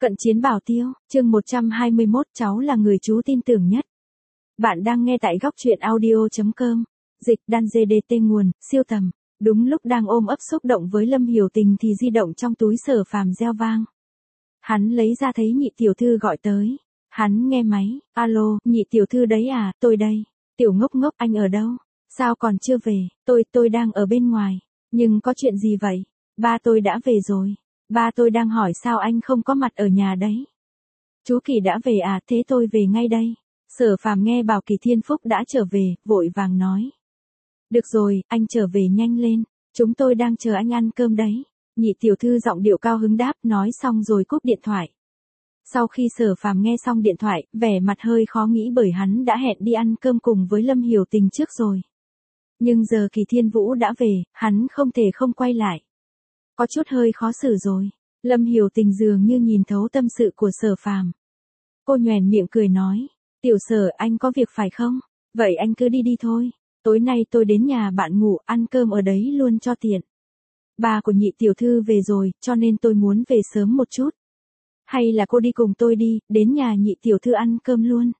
Cận chiến bảo tiêu, chương 121, cháu là người chú tin tưởng nhất. Bạn đang nghe tại góc truyện audio.com. Dịch đan GDT nguồn, siêu tầm. Đúng lúc đang ôm ấp xúc động với Lâm Hiểu Tình thì di động trong túi Sở Phàm reo vang. Hắn lấy ra thấy nhị tiểu thư gọi tới. Hắn nghe máy, alo, nhị tiểu thư đấy à, tôi đây. Tiểu ngốc ngốc, anh ở đâu? Sao còn chưa về? Tôi đang ở bên ngoài. Nhưng có chuyện gì vậy? Ba tôi đã về rồi. Ba tôi đang hỏi sao anh không có mặt ở nhà đấy. Chú Kỳ đã về à, thế tôi về ngay đây. Sở Phàm nghe bảo Kỳ Thiên Phúc đã trở về, vội vàng nói. Được rồi, anh trở về nhanh lên, chúng tôi đang chờ anh ăn cơm đấy. Nhị tiểu thư giọng điệu cao hứng đáp, nói xong rồi cúp điện thoại. Sau khi Sở Phàm nghe xong điện thoại, vẻ mặt hơi khó nghĩ bởi hắn đã hẹn đi ăn cơm cùng với Lâm Hiểu Tình trước rồi. Nhưng giờ Kỳ Thiên Vũ đã về, hắn không thể không quay lại. Có chút hơi khó xử rồi. Lâm Hiểu Tình dường như nhìn thấu tâm sự của Sở Phàm. Cô nhoẻn miệng cười nói, tiểu Sở, anh có việc phải không? Vậy anh cứ đi đi thôi. Tối nay tôi đến nhà bạn ngủ, ăn cơm ở đấy luôn cho tiện. Ba của nhị tiểu thư về rồi, cho nên tôi muốn về sớm một chút. Hay là cô đi cùng tôi đi, đến nhà nhị tiểu thư ăn cơm luôn.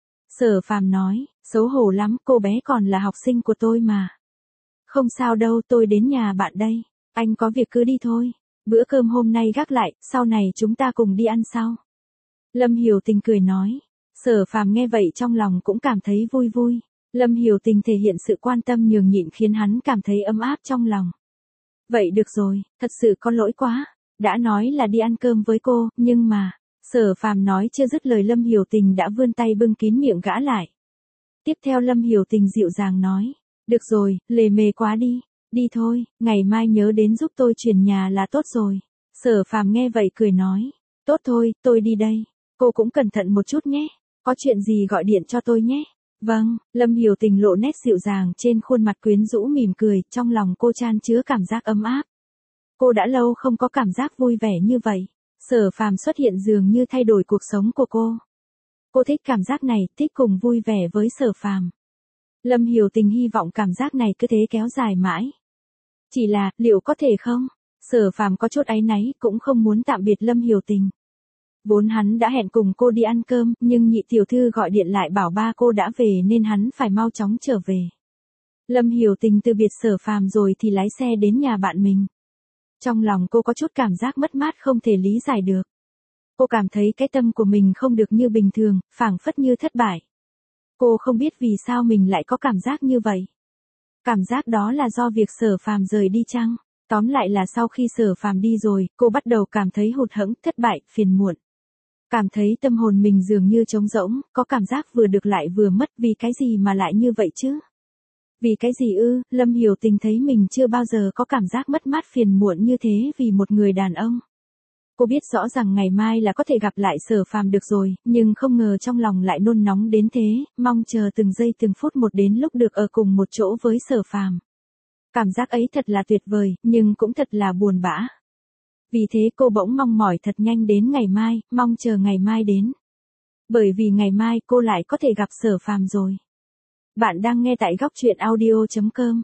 Sở Phàm nói, xấu hổ lắm, cô bé còn là học sinh của tôi mà. Không sao đâu, tôi đến nhà bạn đây. Anh có việc cứ đi thôi. Bữa cơm hôm nay gác lại, sau này chúng ta cùng đi ăn sau. Lâm Hiểu Tình cười nói. Sở Phàm nghe vậy trong lòng cũng cảm thấy vui vui. Lâm Hiểu Tình thể hiện sự quan tâm nhường nhịn khiến hắn cảm thấy ấm áp trong lòng. Vậy được rồi, thật sự có lỗi quá. Đã nói là đi ăn cơm với cô, nhưng mà... Sở Phàm nói chưa dứt lời Lâm Hiểu Tình đã vươn tay bưng kín miệng gã lại. Tiếp theo Lâm Hiểu Tình dịu dàng nói. Được rồi, lề mề quá đi. Đi thôi, ngày mai nhớ đến giúp tôi chuyển nhà là tốt rồi. Sở Phàm nghe vậy cười nói. Tốt thôi, tôi đi đây. Cô cũng cẩn thận một chút nhé. Có chuyện gì gọi điện cho tôi nhé. Vâng, Lâm Hiểu Tình lộ nét dịu dàng trên khuôn mặt quyến rũ mỉm cười, trong lòng cô chan chứa cảm giác ấm áp. Cô đã lâu không có cảm giác vui vẻ như vậy. Sở Phàm xuất hiện dường như thay đổi cuộc sống của cô. Cô thích cảm giác này, thích cùng vui vẻ với Sở Phàm. Lâm Hiểu Tình hy vọng cảm giác này cứ thế kéo dài mãi. Chỉ là, liệu có thể không? Sở Phàm có chút áy náy, cũng không muốn tạm biệt Lâm Hiểu Tình. Vốn hắn đã hẹn cùng cô đi ăn cơm, nhưng nhị tiểu thư gọi điện lại bảo ba cô đã về nên hắn phải mau chóng trở về. Lâm Hiểu Tình từ biệt Sở Phàm rồi thì lái xe đến nhà bạn mình. Trong lòng cô có chút cảm giác mất mát không thể lý giải được. Cô cảm thấy cái tâm của mình không được như bình thường, phảng phất như thất bại. Cô không biết vì sao mình lại có cảm giác như vậy. Cảm giác đó là do việc Sở Phàm rời đi chăng? Tóm lại là sau khi Sở Phàm đi rồi, cô bắt đầu cảm thấy hụt hẫng, thất bại, phiền muộn. Cảm thấy tâm hồn mình dường như trống rỗng, có cảm giác vừa được lại vừa mất, vì cái gì mà lại như vậy chứ? Vì cái gì ư? Lâm Hiểu Tình thấy mình chưa bao giờ có cảm giác mất mát phiền muộn như thế vì một người đàn ông. Cô biết rõ rằng ngày mai là có thể gặp lại Sở Phàm được rồi, nhưng không ngờ trong lòng lại nôn nóng đến thế, mong chờ từng giây từng phút một đến lúc được ở cùng một chỗ với Sở Phàm. Cảm giác ấy thật là tuyệt vời, nhưng cũng thật là buồn bã. Vì thế cô bỗng mong mỏi thật nhanh đến ngày mai, mong chờ ngày mai đến. Bởi vì ngày mai cô lại có thể gặp Sở Phàm rồi. Bạn đang nghe tại góc truyện audio.com.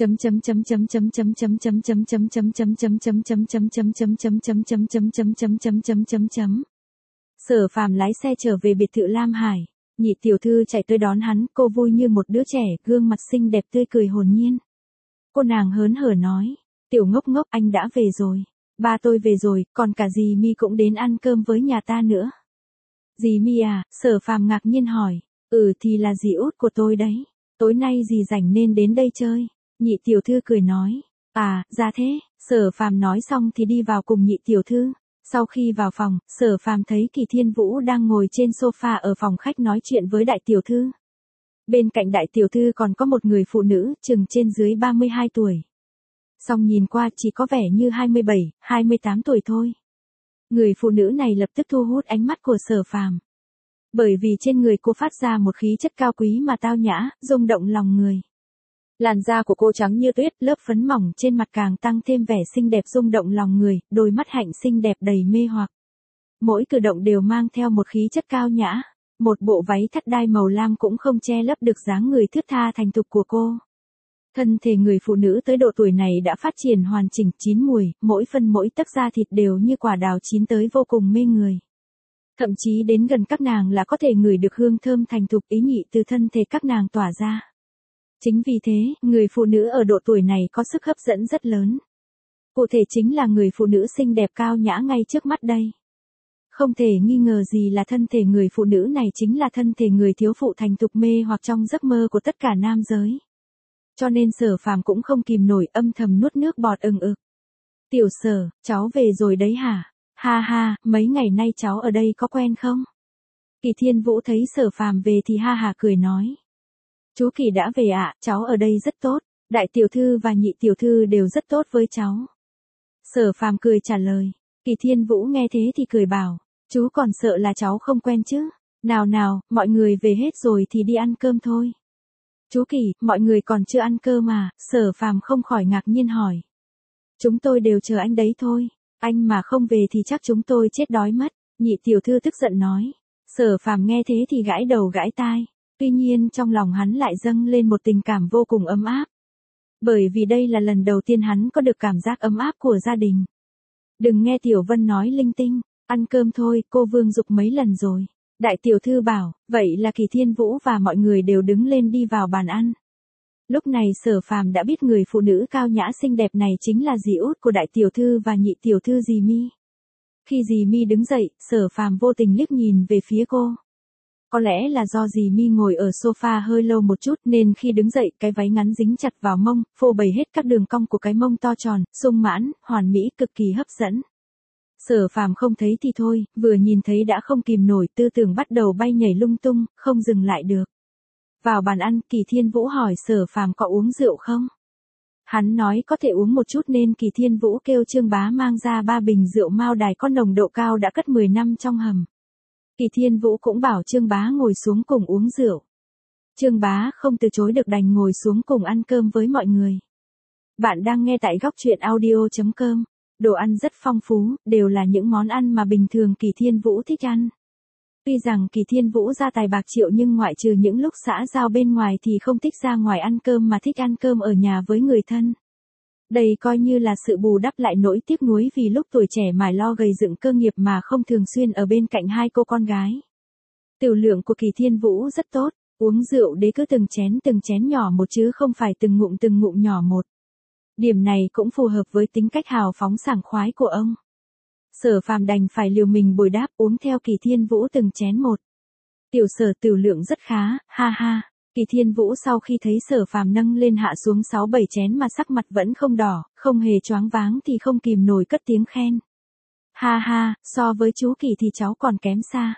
Sở Phàm lái xe trở về biệt thự Lam Hải. Nhị tiểu thư chạy tới đón hắn, cô vui như một đứa trẻ, gương mặt xinh đẹp tươi cười hồn nhiên. Cô nàng hớn hở nói, tiểu ngốc ngốc, anh đã về rồi. Ba tôi về rồi, còn cả dì Mi cũng đến ăn cơm với nhà ta nữa. Dì Mi à? Sở Phàm ngạc nhiên hỏi. Thì là dì út của tôi đấy. Tối nay dì rảnh nên đến đây chơi. Nhị tiểu thư cười nói. À, ra thế. Sở Phàm nói xong thì đi vào cùng nhị tiểu thư. Sau khi vào phòng, Sở Phàm thấy Kỳ Thiên Vũ đang ngồi trên sofa ở phòng khách nói chuyện với đại tiểu thư. Bên cạnh đại tiểu thư còn có một người phụ nữ, chừng trên dưới 32 tuổi. Song nhìn qua chỉ có vẻ như 27, 28 tuổi thôi. Người phụ nữ này lập tức thu hút ánh mắt của Sở Phàm. Bởi vì trên người cô phát ra một khí chất cao quý mà tao nhã, rung động lòng người. Làn da của cô trắng như tuyết, lớp phấn mỏng trên mặt càng tăng thêm vẻ xinh đẹp rung động lòng người, đôi mắt hạnh xinh đẹp đầy mê hoặc. Mỗi cử động đều mang theo một khí chất cao nhã. Một bộ váy thắt đai màu lam cũng không che lấp được dáng người thướt tha thành thục của cô. Thân thể người phụ nữ tới độ tuổi này đã phát triển hoàn chỉnh, chín mùi, mỗi phân mỗi tấc da thịt đều như quả đào chín tới vô cùng mê người. Thậm chí đến gần các nàng là có thể ngửi được hương thơm thành thục ý nhị từ thân thể các nàng tỏa ra. Chính vì thế, người phụ nữ ở độ tuổi này có sức hấp dẫn rất lớn. Cụ thể chính là người phụ nữ xinh đẹp cao nhã ngay trước mắt đây. Không thể nghi ngờ gì là thân thể người phụ nữ này chính là thân thể người thiếu phụ thành thục mê hoặc trong giấc mơ của tất cả nam giới. Cho nên Sở Phàm cũng không kìm nổi âm thầm nuốt nước bọt ừng ực. Tiểu Sở, cháu về rồi đấy hả? Ha ha, mấy ngày nay cháu ở đây có quen không? Kỳ Thiên Vũ thấy Sở Phàm về thì ha ha cười nói. Chú Kỳ đã về ạ, cháu ở đây rất tốt, đại tiểu thư và nhị tiểu thư đều rất tốt với cháu. Sở Phàm cười trả lời. Kỳ Thiên Vũ nghe thế thì cười bảo, chú còn sợ là cháu không quen chứ? Nào nào, mọi người về hết rồi thì đi ăn cơm thôi. Chú Kỳ, mọi người còn chưa ăn cơm mà, Sở Phàm không khỏi ngạc nhiên hỏi. Chúng tôi đều chờ anh đấy thôi, anh mà không về thì chắc chúng tôi chết đói mất, nhị tiểu thư tức giận nói. Sở Phàm nghe thế thì gãi đầu gãi tai, tuy nhiên trong lòng hắn lại dâng lên một tình cảm vô cùng ấm áp. Bởi vì đây là lần đầu tiên hắn có được cảm giác ấm áp của gia đình. Đừng nghe Tiểu Vân nói linh tinh, ăn cơm thôi, cô Vương dục mấy lần rồi. Đại tiểu thư bảo, vậy là Kỳ Thiên Vũ và mọi người đều đứng lên đi vào bàn ăn. Lúc này Sở Phàm đã biết người phụ nữ cao nhã xinh đẹp này chính là dì út của đại tiểu thư và nhị tiểu thư dì Mi. Khi dì Mi đứng dậy, Sở Phàm vô tình liếc nhìn về phía cô. Có lẽ là do dì Mi ngồi ở sofa hơi lâu một chút nên khi đứng dậy cái váy ngắn dính chặt vào mông, phô bày hết các đường cong của cái mông to tròn, sung mãn, hoàn mỹ cực kỳ hấp dẫn. Sở Phàm không thấy thì thôi, vừa nhìn thấy đã không kìm nổi, tư tưởng bắt đầu bay nhảy lung tung, không dừng lại được. Vào bàn ăn, Kỳ Thiên Vũ hỏi Sở Phàm có uống rượu không? Hắn nói có thể uống một chút nên Kỳ Thiên Vũ kêu Trương Bá mang ra 3 bình rượu Mao Đài có nồng độ cao đã cất 10 năm trong hầm. Kỳ Thiên Vũ cũng bảo Trương Bá ngồi xuống cùng uống rượu. Trương Bá không từ chối được đành ngồi xuống cùng ăn cơm với mọi người. Bạn đang nghe tại góc truyện audio.com. Đồ ăn rất phong phú, đều là những món ăn mà bình thường Kỳ Thiên Vũ thích ăn. Tuy rằng Kỳ Thiên Vũ gia tài bạc triệu nhưng ngoại trừ những lúc xã giao bên ngoài thì không thích ra ngoài ăn cơm mà thích ăn cơm ở nhà với người thân. Đây coi như là sự bù đắp lại nỗi tiếc nuối vì lúc tuổi trẻ mải lo gầy dựng cơ nghiệp mà không thường xuyên ở bên cạnh hai cô con gái. Tiểu lượng của Kỳ Thiên Vũ rất tốt, uống rượu đế cứ từng chén nhỏ một chứ không phải từng ngụm nhỏ một. Điểm này cũng phù hợp với tính cách hào phóng sảng khoái của ông. Sở Phàm đành phải liều mình bồi đáp uống theo Kỳ Thiên Vũ từng chén một. Tiểu Sở tiểu lượng rất khá, ha ha. Kỳ Thiên Vũ sau khi thấy Sở Phàm nâng lên hạ xuống 6-7 chén mà sắc mặt vẫn không đỏ, không hề choáng váng thì không kìm nổi cất tiếng khen. Ha ha, so với chú Kỳ thì cháu còn kém xa.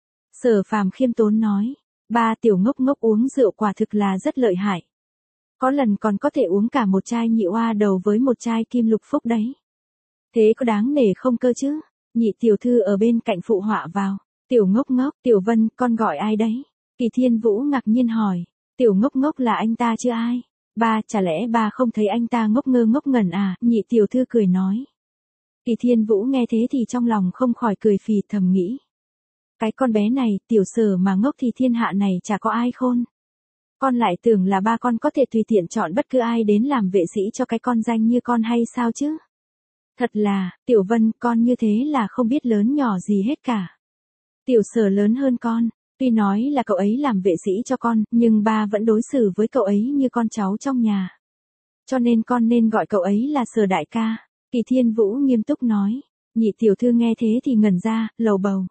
Sở Phàm khiêm tốn nói, ba tiểu ngốc ngốc uống rượu quả thực là rất lợi hại. Có lần còn có thể uống cả một chai nhị oa đầu với một chai kim lục phúc đấy. Thế có đáng nể không cơ chứ? Nhị tiểu thư ở bên cạnh phụ họa vào. Tiểu ngốc ngốc, Tiểu Vân, con gọi ai đấy? Kỳ Thiên Vũ ngạc nhiên hỏi. Tiểu ngốc ngốc là anh ta chứ ai? Ba, chả lẽ ba không thấy anh ta ngốc ngơ ngốc ngẩn à? Nhị tiểu thư cười nói. Kỳ Thiên Vũ nghe thế thì trong lòng không khỏi cười phì thầm nghĩ. Cái con bé này, Tiểu Sở mà ngốc thì thiên hạ này chả có ai khôn. Con lại tưởng là ba con có thể tùy tiện chọn bất cứ ai đến làm vệ sĩ cho cái con danh như con hay sao chứ? Thật là, Tiểu Vân, con như thế là không biết lớn nhỏ gì hết cả. Tiểu Sở lớn hơn con, tuy nói là cậu ấy làm vệ sĩ cho con, nhưng ba vẫn đối xử với cậu ấy như con cháu trong nhà. Cho nên con nên gọi cậu ấy là Sở đại ca. Kỳ Thiên Vũ nghiêm túc nói. Nhị tiểu thư nghe thế thì ngẩn ra, lầu bầu.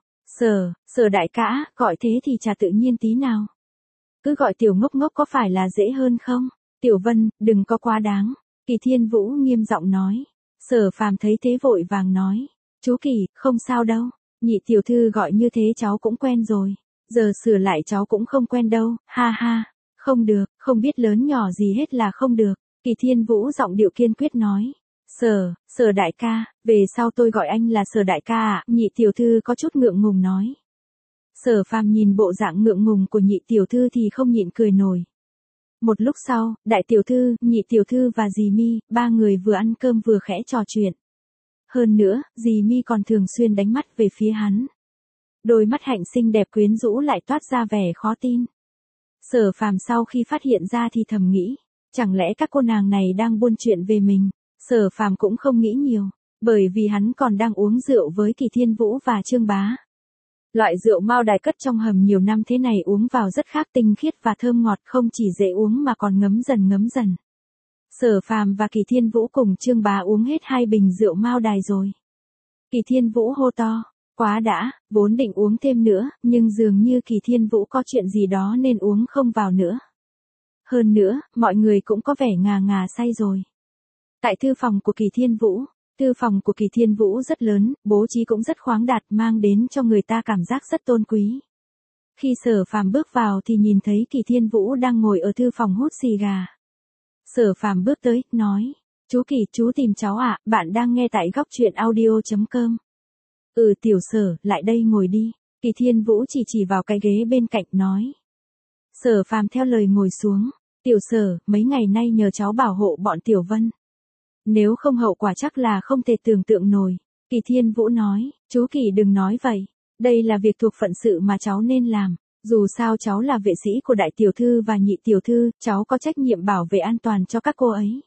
Sở đại ca, gọi thế thì chả tự nhiên tí nào. Cứ gọi Tiểu ngốc ngốc có phải là dễ hơn không? Tiểu Vân, đừng có quá đáng. Kỳ Thiên Vũ nghiêm giọng nói. Sở Phàm thấy thế vội vàng nói. Chú Kỳ, không sao đâu. Nhị tiểu thư gọi như thế cháu cũng quen rồi. Giờ sửa lại cháu cũng không quen đâu, ha ha. Không được, không biết lớn nhỏ gì hết là không được. Kỳ Thiên Vũ giọng điệu kiên quyết nói. Sở đại ca, về sau tôi gọi anh là Sở đại ca ạ. Nhị tiểu thư có chút ngượng ngùng nói. Sở Phàm nhìn bộ dạng ngượng ngùng của nhị tiểu thư thì không nhịn cười nổi. Một lúc sau, đại tiểu thư, nhị tiểu thư và dì Mi, ba người vừa ăn cơm vừa khẽ trò chuyện. Hơn nữa, dì Mi còn thường xuyên đánh mắt về phía hắn. Đôi mắt hạnh xinh đẹp quyến rũ lại toát ra vẻ khó tin. Sở Phàm sau khi phát hiện ra thì thầm nghĩ, chẳng lẽ các cô nàng này đang buôn chuyện về mình? Sở Phàm cũng không nghĩ nhiều, bởi vì hắn còn đang uống rượu với Kỳ Thiên Vũ và Trương Bá. Loại rượu Mao Đài cất trong hầm nhiều năm thế này uống vào rất khác, tinh khiết và thơm ngọt, không chỉ dễ uống mà còn ngấm dần ngấm dần. Sở Phàm và Kỳ Thiên Vũ cùng Trương Bá uống hết 2 bình rượu Mao Đài rồi. Kỳ Thiên Vũ hô to, quá đã, vốn định uống thêm nữa, nhưng dường như Kỳ Thiên Vũ có chuyện gì đó nên uống không vào nữa. Hơn nữa, mọi người cũng có vẻ ngà ngà say rồi. Tại thư phòng của Kỳ Thiên Vũ, thư phòng của Kỳ Thiên Vũ rất lớn, bố trí cũng rất khoáng đạt, mang đến cho người ta cảm giác rất tôn quý. Khi Sở Phàm bước vào thì nhìn thấy Kỳ Thiên Vũ đang ngồi ở thư phòng hút xì gà. Sở Phàm bước tới, nói, chú Kỳ, chú tìm cháu ạ, bạn đang nghe tại góc truyện audio.com. Tiểu Sở, lại đây ngồi đi. Kỳ Thiên Vũ chỉ vào cái ghế bên cạnh nói. Sở Phàm theo lời ngồi xuống. Tiểu Sở, mấy ngày nay nhờ cháu bảo hộ bọn Tiểu Vân. Nếu không hậu quả chắc là không thể tưởng tượng nổi. Kỳ Thiên Vũ nói, chú Kỳ đừng nói vậy. Đây là việc thuộc phận sự mà cháu nên làm. Dù sao cháu là vệ sĩ của đại tiểu thư và nhị tiểu thư, cháu có trách nhiệm bảo vệ an toàn cho các cô ấy.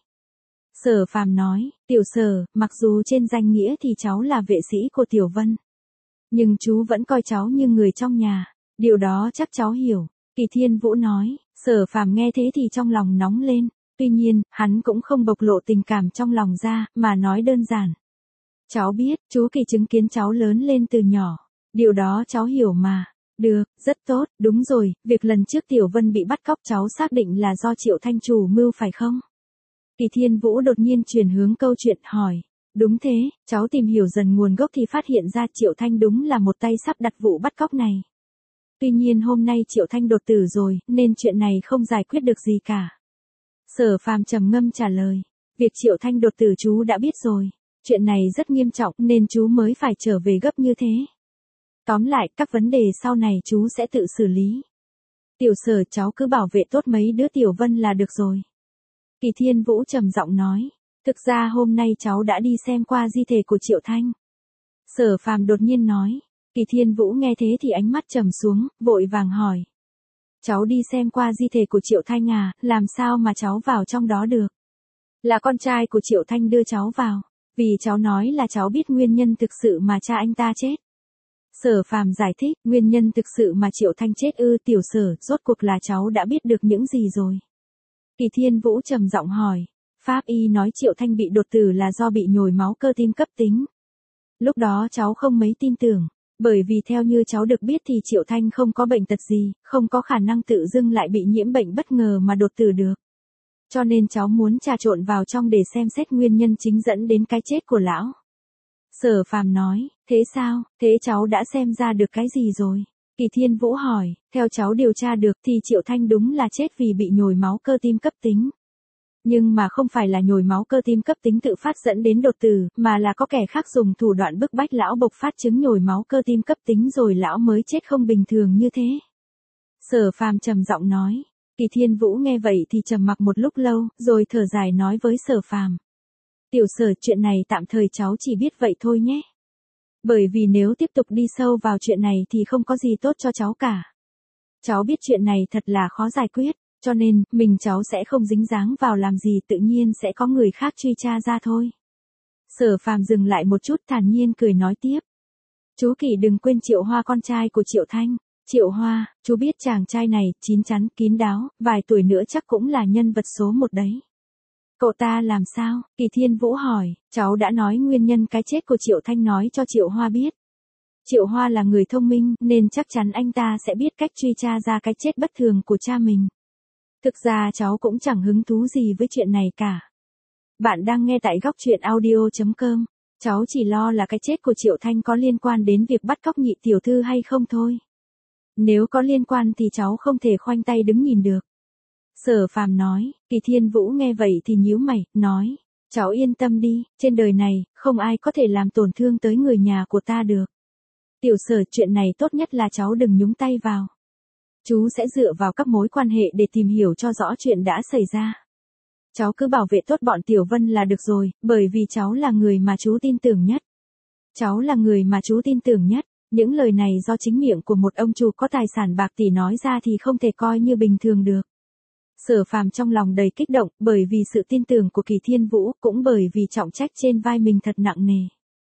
Sở Phàm nói, Tiểu Sở, mặc dù trên danh nghĩa thì cháu là vệ sĩ của Tiểu Vân. Nhưng chú vẫn coi cháu như người trong nhà. Điều đó chắc cháu hiểu. Kỳ Thiên Vũ nói, Sở Phàm nghe thế thì trong lòng nóng lên. Tuy nhiên, hắn cũng không bộc lộ tình cảm trong lòng ra, mà nói đơn giản. Cháu biết, chú Kỳ chứng kiến cháu lớn lên từ nhỏ. Điều đó cháu hiểu mà. Được, rất tốt, đúng rồi, việc lần trước Tiểu Vân bị bắt cóc cháu xác định là do Triệu Thanh chủ mưu phải không? Kỳ Thiên Vũ đột nhiên chuyển hướng câu chuyện hỏi. Đúng thế, cháu tìm hiểu dần nguồn gốc thì phát hiện ra Triệu Thanh đúng là một tay sắp đặt vụ bắt cóc này. Tuy nhiên hôm nay Triệu Thanh đột tử rồi, nên chuyện này không giải quyết được gì cả. Sở Phàm trầm ngâm trả lời. Việc Triệu Thanh đột tử chú đã biết rồi. Chuyện này rất nghiêm trọng nên chú mới phải trở về gấp như thế. Tóm lại, các vấn đề sau này chú sẽ tự xử lý. Tiểu Sở, cháu cứ bảo vệ tốt mấy đứa Tiểu Vân là được rồi. Kỳ Thiên Vũ trầm giọng nói. Thực ra hôm nay cháu đã đi xem qua di thể của Triệu Thanh. Sở Phàm đột nhiên nói. Kỳ Thiên Vũ nghe thế thì ánh mắt trầm xuống, vội vàng hỏi. Cháu đi xem qua di thể của Triệu Thanh à, làm sao mà cháu vào trong đó được? Là con trai của Triệu Thanh đưa cháu vào. Vì cháu nói là cháu biết nguyên nhân thực sự mà cha anh ta chết. Sở Phàm giải thích, nguyên nhân thực sự mà Triệu Thanh chết ư? Tiểu Sở, rốt cuộc là cháu đã biết được những gì rồi? Kỳ Thiên Vũ trầm giọng hỏi. Pháp y nói Triệu Thanh bị đột tử là do bị nhồi máu cơ tim cấp tính. Lúc đó cháu không mấy tin tưởng, bởi vì theo như cháu được biết thì Triệu Thanh không có bệnh tật gì, không có khả năng tự dưng lại bị nhiễm bệnh bất ngờ mà đột tử được. Cho nên cháu muốn trà trộn vào trong để xem xét nguyên nhân chính dẫn đến cái chết của lão. Sở Phàm nói, thế sao, thế cháu đã xem ra được cái gì rồi? Kỳ Thiên Vũ hỏi, theo cháu điều tra được thì Triệu Thanh đúng là chết vì bị nhồi máu cơ tim cấp tính. Nhưng mà không phải là nhồi máu cơ tim cấp tính tự phát dẫn đến đột tử, mà là có kẻ khác dùng thủ đoạn bức bách lão bộc phát chứng nhồi máu cơ tim cấp tính rồi lão mới chết không bình thường như thế. Sở Phàm trầm giọng nói. Kỳ Thiên Vũ nghe vậy thì trầm mặc một lúc lâu, rồi thở dài nói với Sở Phàm. Tiểu Sở, chuyện này tạm thời cháu chỉ biết vậy thôi nhé. Bởi vì nếu tiếp tục đi sâu vào chuyện này thì không có gì tốt cho cháu cả. Cháu biết chuyện này thật là khó giải quyết, cho nên, mình cháu sẽ không dính dáng vào làm gì, tự nhiên sẽ có người khác truy tra ra thôi. Sở Phàm dừng lại một chút thản nhiên cười nói tiếp. Chú Kỳ đừng quên Triệu Hoa con trai của Triệu Thanh. Triệu Hoa, chú biết chàng trai này, chín chắn, kín đáo, vài tuổi nữa chắc cũng là nhân vật số 1 đấy. Cậu ta làm sao? Kỳ Thiên Vũ hỏi, cháu đã nói nguyên nhân cái chết của Triệu Thanh nói cho Triệu Hoa biết. Triệu Hoa là người thông minh, nên chắc chắn anh ta sẽ biết cách truy tra ra cái chết bất thường của cha mình. Thực ra cháu cũng chẳng hứng thú gì với chuyện này cả. Bạn đang nghe tại góc truyện audio.com. Cháu chỉ lo là cái chết của Triệu Thanh có liên quan đến việc bắt cóc nhị tiểu thư hay không thôi. Nếu có liên quan thì cháu không thể khoanh tay đứng nhìn được. Sở Phàm nói. Kỳ Thiên Vũ nghe vậy thì nhíu mày, nói. Cháu yên tâm đi, trên đời này, không ai có thể làm tổn thương tới người nhà của ta được. Tiểu Sở, chuyện này tốt nhất là cháu đừng nhúng tay vào. Chú sẽ dựa vào các mối quan hệ để tìm hiểu cho rõ chuyện đã xảy ra. Cháu cứ bảo vệ tốt bọn Tiểu Vân là được rồi, bởi vì cháu là người mà chú tin tưởng nhất. Cháu là người mà chú tin tưởng nhất. Những lời này do chính miệng của một ông chủ có tài sản bạc tỷ nói ra thì không thể coi như bình thường được. Sở Phàm trong lòng đầy kích động, bởi vì sự tin tưởng của Kỳ Thiên Vũ, cũng bởi vì trọng trách trên vai mình thật nặng nề.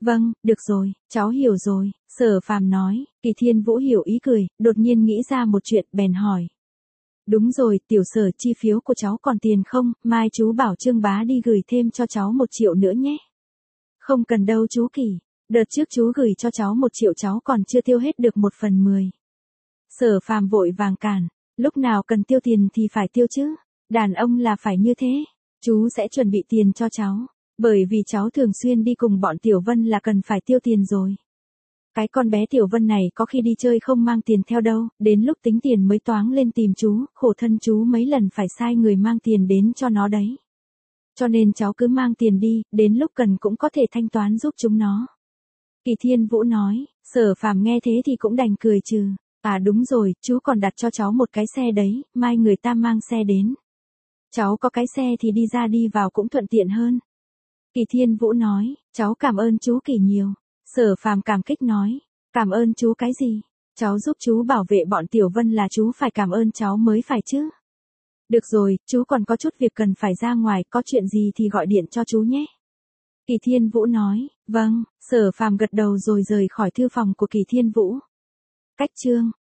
Vâng, được rồi, cháu hiểu rồi, Sở Phàm nói. Kỳ Thiên Vũ hiểu ý cười, đột nhiên nghĩ ra một chuyện bèn hỏi. Đúng rồi, tiểu Sở, chi phiếu của cháu còn tiền không, mai chú bảo Trương bá đi gửi thêm cho cháu 1 triệu nữa nhé. Không cần đâu chú Kỳ, đợt trước chú gửi cho cháu 1 triệu cháu còn chưa tiêu hết được 1/10. Sở Phàm vội vàng cản, lúc nào cần tiêu tiền thì phải tiêu chứ, đàn ông là phải như thế, chú sẽ chuẩn bị tiền cho cháu, bởi vì cháu thường xuyên đi cùng bọn Tiểu Vân là cần phải tiêu tiền rồi. Cái con bé Tiểu Vân này có khi đi chơi không mang tiền theo đâu, đến lúc tính tiền mới toáng lên tìm chú, khổ thân chú mấy lần phải sai người mang tiền đến cho nó đấy. Cho nên cháu cứ mang tiền đi, đến lúc cần cũng có thể thanh toán giúp chúng nó. Kỳ Thiên Vũ nói. Sở Phàm nghe thế thì cũng đành cười trừ. À đúng rồi, chú còn đặt cho cháu một cái xe đấy, mai người ta mang xe đến. Cháu có cái xe thì đi ra đi vào cũng thuận tiện hơn. Kỳ Thiên Vũ nói. Cháu cảm ơn chú Kỳ nhiều. Sở Phàm cảm kích nói. Cảm ơn chú cái gì? Cháu giúp chú bảo vệ bọn Tiểu Vân là chú phải cảm ơn cháu mới phải chứ. Được rồi, chú còn có chút việc cần phải ra ngoài, có chuyện gì thì gọi điện cho chú nhé. Kỳ Thiên Vũ nói. Vâng. Sở Phàm gật đầu rồi rời khỏi thư phòng của Kỳ Thiên Vũ. Cách chương